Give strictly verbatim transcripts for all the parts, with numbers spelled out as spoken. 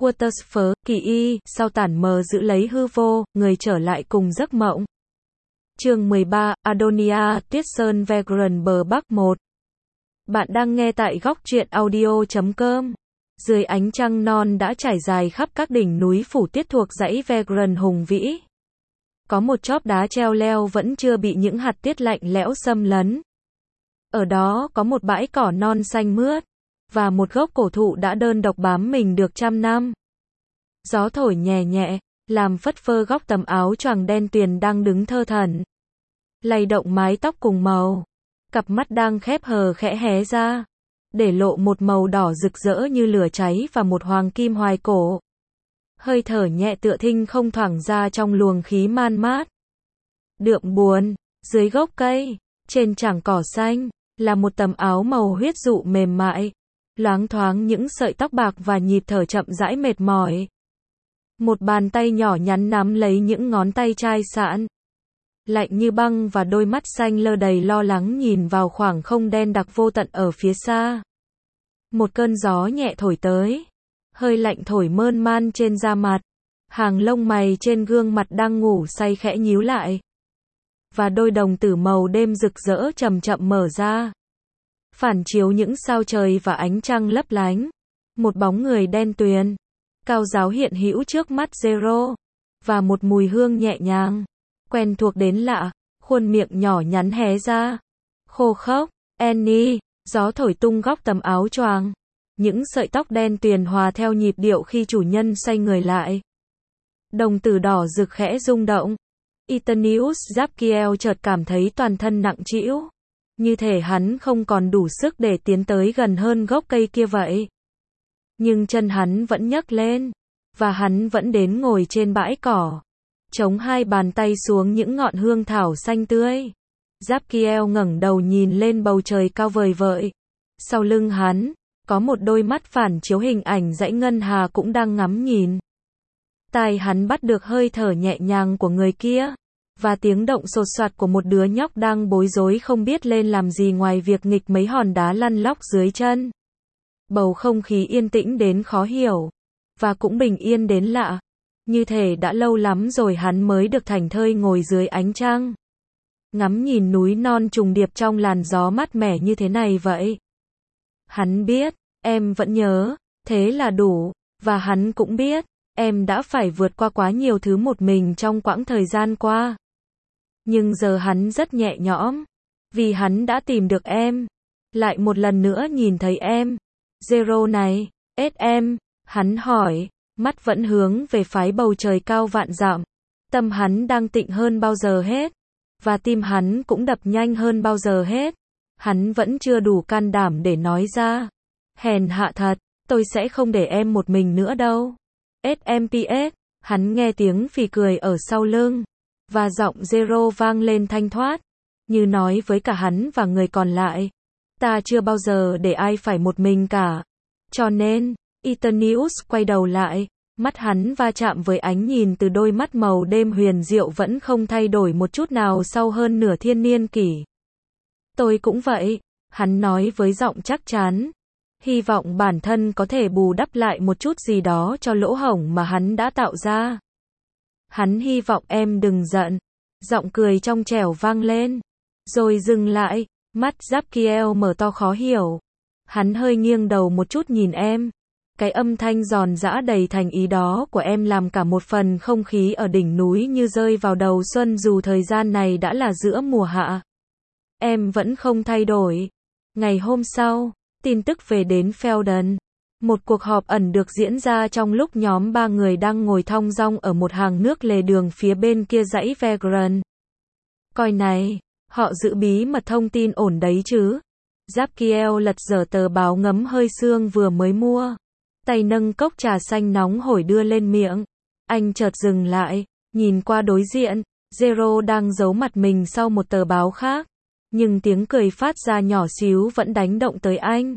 Watersford, kỳ y, sau tản mờ giữ lấy hư vô, người trở lại cùng giấc mộng. Chương mười ba, Adonia, Tuyết Sơn Vagrant bờ Bắc một. Bạn đang nghe tại góc truyện audio chấm com. Dưới ánh trăng non đã trải dài khắp các đỉnh núi phủ tiết thuộc dãy Vagrant hùng vĩ. Có một chóp đá treo leo vẫn chưa bị những hạt tiết lạnh lẽo xâm lấn. Ở đó có một bãi cỏ non xanh mướt, và một gốc cổ thụ đã đơn độc bám mình được trăm năm. Gió thổi nhẹ nhẹ, làm phất phơ góc tấm áo choàng đen tuyền đang đứng thơ thẩn. Lay động mái tóc cùng màu, cặp mắt đang khép hờ khẽ hé ra, để lộ một màu đỏ rực rỡ như lửa cháy và một hoàng kim hoài cổ. Hơi thở nhẹ tựa thinh không thoảng ra trong luồng khí man mát. Đượm buồn, dưới gốc cây, trên chảng cỏ xanh, là một tấm áo màu huyết dụ mềm mại, loáng thoáng những sợi tóc bạc và nhịp thở chậm rãi mệt mỏi. Một bàn tay nhỏ nhắn nắm lấy những ngón tay chai sạn, lạnh như băng, và đôi mắt xanh lơ đầy lo lắng nhìn vào khoảng không đen đặc vô tận ở phía xa. Một cơn gió nhẹ thổi tới, hơi lạnh thổi mơn man trên da mặt, hàng lông mày trên gương mặt đang ngủ say khẽ nhíu lại, và đôi đồng tử màu đêm rực rỡ chậm chậm mở ra, phản chiếu những sao trời và ánh trăng lấp lánh. Một bóng người đen tuyền, cao ráo hiện hữu trước mắt Zero, và một mùi hương nhẹ nhàng, quen thuộc đến lạ, khuôn miệng nhỏ nhắn hé ra. Khô khốc, Annie, gió thổi tung góc tấm áo choàng. Những sợi tóc đen tuyền hòa theo nhịp điệu khi chủ nhân xoay người lại. Đồng tử đỏ rực khẽ rung động. Eternius Zapkiel chợt cảm thấy toàn thân nặng trĩu, như thể hắn không còn đủ sức để tiến tới gần hơn gốc cây kia vậy. Nhưng chân hắn vẫn nhấc lên, và hắn vẫn đến ngồi trên bãi cỏ, chống hai bàn tay xuống những ngọn hương thảo xanh tươi. Zapkiel ngẩng đầu nhìn lên bầu trời cao vời vợi. Sau lưng hắn, có một đôi mắt phản chiếu hình ảnh dãy ngân hà cũng đang ngắm nhìn. Tai hắn bắt được hơi thở nhẹ nhàng của người kia, và tiếng động sột soạt của một đứa nhóc đang bối rối không biết lên làm gì ngoài việc nghịch mấy hòn đá lăn lóc dưới chân. Bầu không khí yên tĩnh đến khó hiểu, và cũng bình yên đến lạ, như thể đã lâu lắm rồi hắn mới được thảnh thơi ngồi dưới ánh trăng, ngắm nhìn núi non trùng điệp trong làn gió mát mẻ như thế này vậy. Hắn biết, em vẫn nhớ, thế là đủ, và hắn cũng biết, em đã phải vượt qua quá nhiều thứ một mình trong quãng thời gian qua. Nhưng giờ hắn rất nhẹ nhõm, vì hắn đã tìm được em, lại một lần nữa nhìn thấy em. Zero này, ết em, hắn hỏi, mắt vẫn hướng về phái bầu trời cao vạn dặm. Tâm hắn đang tịnh hơn bao giờ hết, và tim hắn cũng đập nhanh hơn bao giờ hết. Hắn vẫn chưa đủ can đảm để nói ra. Hèn hạ thật, tôi sẽ không để em một mình nữa đâu. ét em pê ét, hắn nghe tiếng phì cười ở sau lưng, và giọng Zero vang lên thanh thoát, như nói với cả hắn và người còn lại. Ta chưa bao giờ để ai phải một mình cả. Cho nên, Eternius quay đầu lại, mắt hắn va chạm với ánh nhìn từ đôi mắt màu đêm huyền diệu vẫn không thay đổi một chút nào sau hơn nửa thiên niên kỷ. Tôi cũng vậy, hắn nói với giọng chắc chắn, hy vọng bản thân có thể bù đắp lại một chút gì đó cho lỗ hổng mà hắn đã tạo ra. Hắn hy vọng em đừng giận. Giọng cười trong trẻo vang lên, rồi dừng lại, mắt Zapkiel mở to khó hiểu. Hắn hơi nghiêng đầu một chút nhìn em. Cái âm thanh giòn giã đầy thành ý đó của em làm cả một phần không khí ở đỉnh núi như rơi vào đầu xuân dù thời gian này đã là giữa mùa hạ. Em vẫn không thay đổi. Ngày hôm sau, tin tức về đến Felden. Một cuộc họp ẩn được diễn ra trong lúc nhóm ba người đang ngồi thong dong ở một hàng nước lề đường phía bên kia dãy Vagrant. Coi này, họ giữ bí mật thông tin ổn đấy chứ. Zapkiel lật dở tờ báo ngấm hơi sương vừa mới mua. Tay nâng cốc trà xanh nóng hổi đưa lên miệng. Anh chợt dừng lại, nhìn qua đối diện. Zero đang giấu mặt mình sau một tờ báo khác. Nhưng tiếng cười phát ra nhỏ xíu vẫn đánh động tới anh.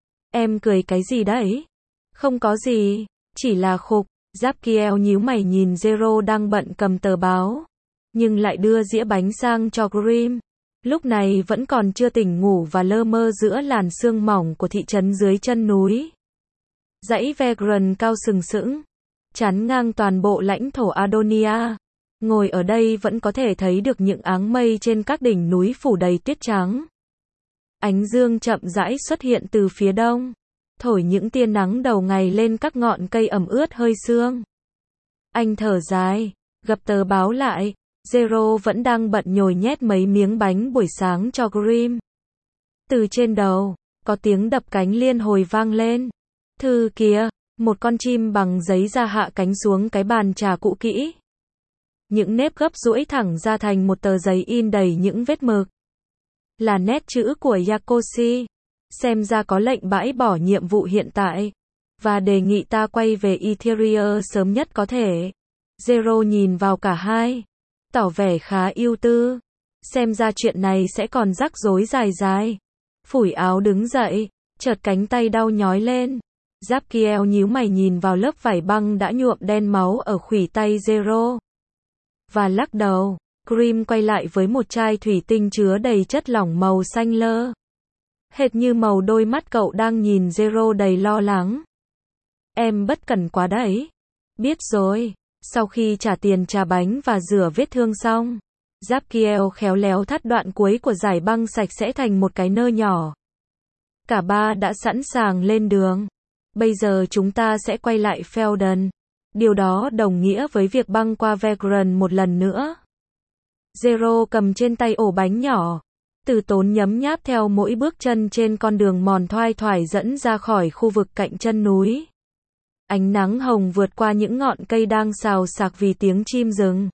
Em cười cái gì đấy? Không có gì, chỉ là khục. Zapkiel nhíu mày nhìn Zero đang bận cầm tờ báo, nhưng lại đưa dĩa bánh sang cho Grim. Lúc này vẫn còn chưa tỉnh ngủ và lơ mơ giữa làn sương mỏng của thị trấn dưới chân núi. Dãy Vagrant cao sừng sững, chắn ngang toàn bộ lãnh thổ Adonia. Ngồi ở đây vẫn có thể thấy được những áng mây trên các đỉnh núi phủ đầy tuyết trắng. Ánh dương chậm rãi xuất hiện từ phía đông, thổi những tia nắng đầu ngày lên các ngọn cây ẩm ướt hơi sương. Anh thở dài, gập tờ báo lại. Zero vẫn đang bận nhồi nhét mấy miếng bánh buổi sáng cho Grim. Từ trên đầu, có tiếng đập cánh liên hồi vang lên. Thư kìa, một con chim bằng giấy da hạ cánh xuống cái bàn trà cũ kỹ. Những nếp gấp duỗi thẳng ra thành một tờ giấy in đầy những vết mực. Là nét chữ của Yakoshi. Xem ra có lệnh bãi bỏ nhiệm vụ hiện tại. Và đề nghị ta quay về Etheria sớm nhất có thể. Zero nhìn vào cả hai. Tỏ vẻ khá ưu tư. Xem ra chuyện này sẽ còn rắc rối dài dài. Phủi áo đứng dậy. Chợt cánh tay đau nhói lên. Zabkiel nhíu mày nhìn vào lớp vải băng đã nhuộm đen máu ở khuỷu tay Zero. Và lắc đầu. Grim quay lại với một chai thủy tinh chứa đầy chất lỏng màu xanh lơ. Hệt như màu đôi mắt cậu đang nhìn Zero đầy lo lắng. Em bất cẩn quá đấy. Biết rồi. Sau khi trả tiền trà bánh và rửa vết thương xong, Zabkiel khéo léo thắt đoạn cuối của dải băng sạch sẽ thành một cái nơ nhỏ. Cả ba đã sẵn sàng lên đường. Bây giờ chúng ta sẽ quay lại Felden. Điều đó đồng nghĩa với việc băng qua Vagrant một lần nữa. Zero cầm trên tay ổ bánh nhỏ, từ tốn nhấm nháp theo mỗi bước chân trên con đường mòn thoai thoải dẫn ra khỏi khu vực cạnh chân núi. Ánh nắng hồng vượt qua những ngọn cây đang xào xạc vì tiếng chim rừng.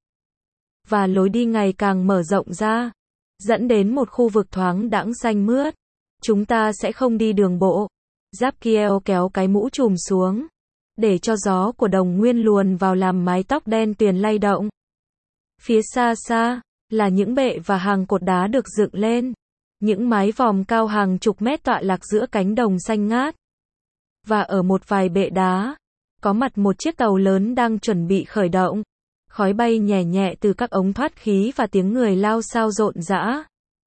Và lối đi ngày càng mở rộng ra, dẫn đến một khu vực thoáng đãng xanh mướt. Chúng ta sẽ không đi đường bộ. Zabkiel kéo cái mũ trùm xuống, để cho gió của đồng nguyên luồn vào làm mái tóc đen tuyền lay động. Phía xa xa, là những bệ và hàng cột đá được dựng lên. Những mái vòm cao hàng chục mét tọa lạc giữa cánh đồng xanh ngát. Và ở một vài bệ đá, có mặt một chiếc tàu lớn đang chuẩn bị khởi động. Khói bay nhẹ nhẹ từ các ống thoát khí và tiếng người lao xao rộn rã.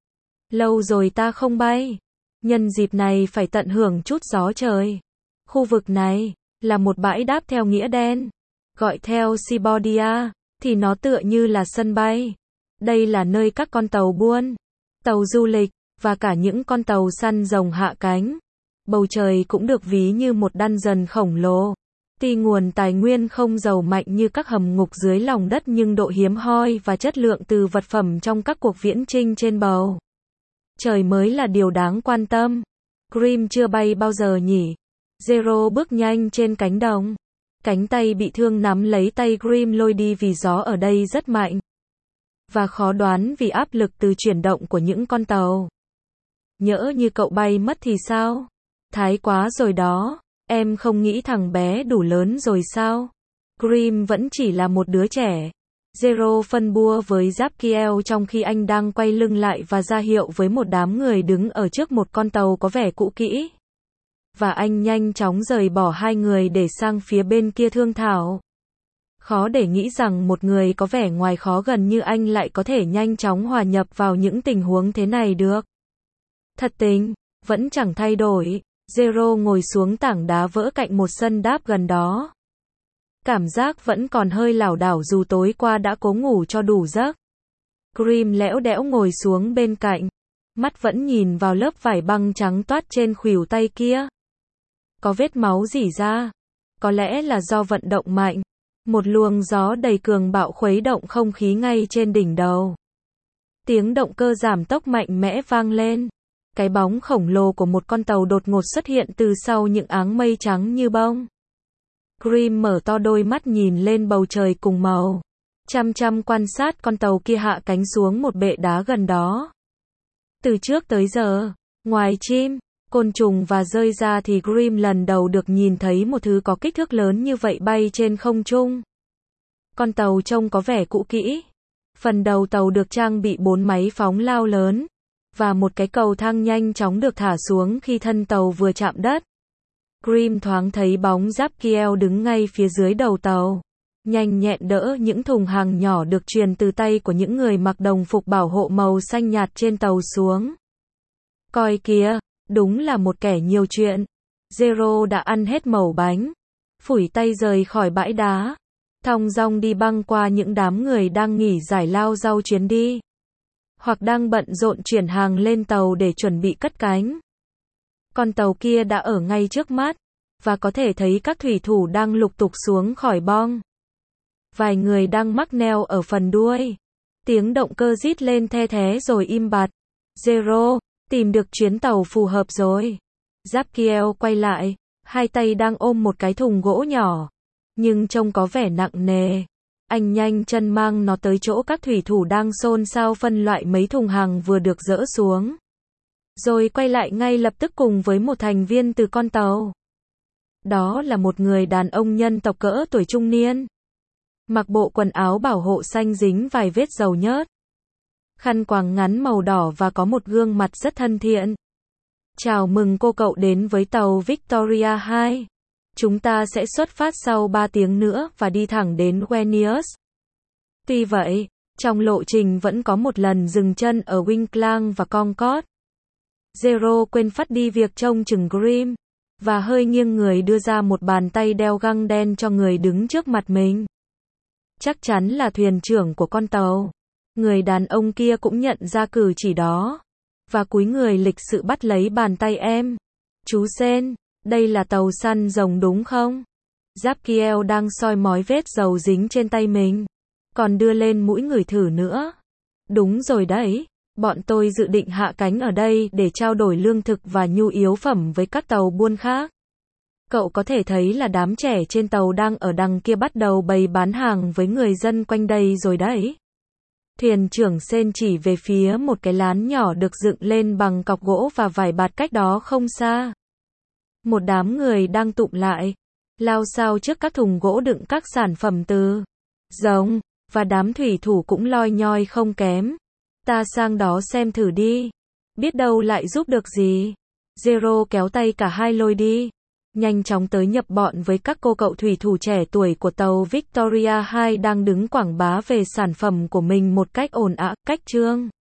Lâu rồi ta không bay. Nhân dịp này phải tận hưởng chút gió trời. Khu vực này là một bãi đáp theo nghĩa đen. Gọi theo Sibodia thì nó tựa như là sân bay. Đây là nơi các con tàu buôn, tàu du lịch và cả những con tàu săn rồng hạ cánh. Bầu trời cũng được ví như một dungeon khổng lồ. Tuy nguồn tài nguyên không giàu mạnh như các hầm ngục dưới lòng đất nhưng độ hiếm hoi và chất lượng từ vật phẩm trong các cuộc viễn chinh trên bầu trời mới là điều đáng quan tâm. Grim chưa bay bao giờ nhỉ? Zero bước nhanh trên cánh đồng. Cánh tay bị thương nắm lấy tay Grim lôi đi vì gió ở đây rất mạnh. Và khó đoán vì áp lực từ chuyển động của những con tàu. Nhỡ như cậu bay mất thì sao? Thái quá rồi đó. Em không nghĩ thằng bé đủ lớn rồi sao? Grim vẫn chỉ là một đứa trẻ. Zero phân bua với Zabkiel trong khi anh đang quay lưng lại và ra hiệu với một đám người đứng ở trước một con tàu có vẻ cũ kỹ. Và anh nhanh chóng rời bỏ hai người để sang phía bên kia thương thảo. Khó để nghĩ rằng một người có vẻ ngoài khó gần như anh lại có thể nhanh chóng hòa nhập vào những tình huống thế này được. Thật tình, vẫn chẳng thay đổi. Zero ngồi xuống tảng đá vỡ cạnh một sân đáp gần đó. Cảm giác vẫn còn hơi lảo đảo dù tối qua đã cố ngủ cho đủ giấc. Grim lẽo đẽo ngồi xuống bên cạnh. Mắt vẫn nhìn vào lớp vải băng trắng toát trên khuỷu tay kia. Có vết máu rỉ ra. Có lẽ là do vận động mạnh. Một luồng gió đầy cường bạo khuấy động không khí ngay trên đỉnh đầu. Tiếng động cơ giảm tốc mạnh mẽ vang lên. Cái bóng khổng lồ của một con tàu đột ngột xuất hiện từ sau những áng mây trắng như bông. Grim mở to đôi mắt nhìn lên bầu trời cùng màu. Chăm chăm quan sát con tàu kia hạ cánh xuống một bệ đá gần đó. Từ trước tới giờ, ngoài chim, côn trùng và rơi ra thì Grim lần đầu được nhìn thấy một thứ có kích thước lớn như vậy bay trên không trung. Con tàu trông có vẻ cũ kỹ. Phần đầu tàu được trang bị bốn máy phóng lao lớn. Và một cái cầu thang nhanh chóng được thả xuống khi thân tàu vừa chạm đất. Grim thoáng thấy bóng Zabkiel đứng ngay phía dưới đầu tàu. Nhanh nhẹn đỡ những thùng hàng nhỏ được truyền từ tay của những người mặc đồng phục bảo hộ màu xanh nhạt trên tàu xuống. Coi kìa, đúng là một kẻ nhiều chuyện. Zero đã ăn hết mẩu bánh, phủi tay rời khỏi bãi đá, thong dong đi băng qua những đám người đang nghỉ giải lao rau chuyến đi, hoặc đang bận rộn chuyển hàng lên tàu để chuẩn bị cất cánh. Con tàu kia đã ở ngay trước mắt, và có thể thấy các thủy thủ đang lục tục xuống khỏi bong. Vài người đang mắc neo ở phần đuôi. Tiếng động cơ rít lên the thé rồi im bặt. Zero, tìm được chuyến tàu phù hợp rồi. Zabkiel quay lại, hai tay đang ôm một cái thùng gỗ nhỏ, nhưng trông có vẻ nặng nề. Anh nhanh chân mang nó tới chỗ các thủy thủ đang xôn xao phân loại mấy thùng hàng vừa được dỡ xuống. Rồi quay lại ngay lập tức cùng với một thành viên từ con tàu. Đó là một người đàn ông nhân tộc cỡ tuổi trung niên. Mặc bộ quần áo bảo hộ xanh dính vài vết dầu nhớt. Khăn quàng ngắn màu đỏ và có một gương mặt rất thân thiện. Chào mừng cô cậu đến với tàu Victoria hai. Chúng ta sẽ xuất phát sau ba tiếng nữa và đi thẳng đến Guenius. Tuy vậy, trong lộ trình vẫn có một lần dừng chân ở Winklang và Concord. Zero quên phát đi việc trông chừng Grim, và hơi nghiêng người đưa ra một bàn tay đeo găng đen cho người đứng trước mặt mình. Chắc chắn là thuyền trưởng của con tàu. Người đàn ông kia cũng nhận ra cử chỉ đó, và cúi người lịch sự bắt lấy bàn tay em. Chú Sen, đây là tàu săn rồng đúng không? Zabkiel đang soi mói vết dầu dính trên tay mình, còn đưa lên mũi ngửi thử nữa. Đúng rồi đấy, bọn tôi dự định hạ cánh ở đây để trao đổi lương thực và nhu yếu phẩm với các tàu buôn khác. Cậu có thể thấy là đám trẻ trên tàu đang ở đằng kia bắt đầu bày bán hàng với người dân quanh đây rồi đấy. Thuyền trưởng Sen chỉ về phía một cái lán nhỏ được dựng lên bằng cọc gỗ và vải bạt cách đó không xa. Một đám người đang tụm lại, lao xao trước các thùng gỗ đựng các sản phẩm từ rồng, và đám thủy thủ cũng loi nhoi không kém. Ta sang đó xem thử đi. Biết đâu lại giúp được gì. Zero kéo tay cả hai lôi đi. Nhanh chóng tới nhập bọn với các cô cậu thủy thủ trẻ tuổi của tàu Victoria hai đang đứng quảng bá về sản phẩm của mình một cách ồn ào, cách trương.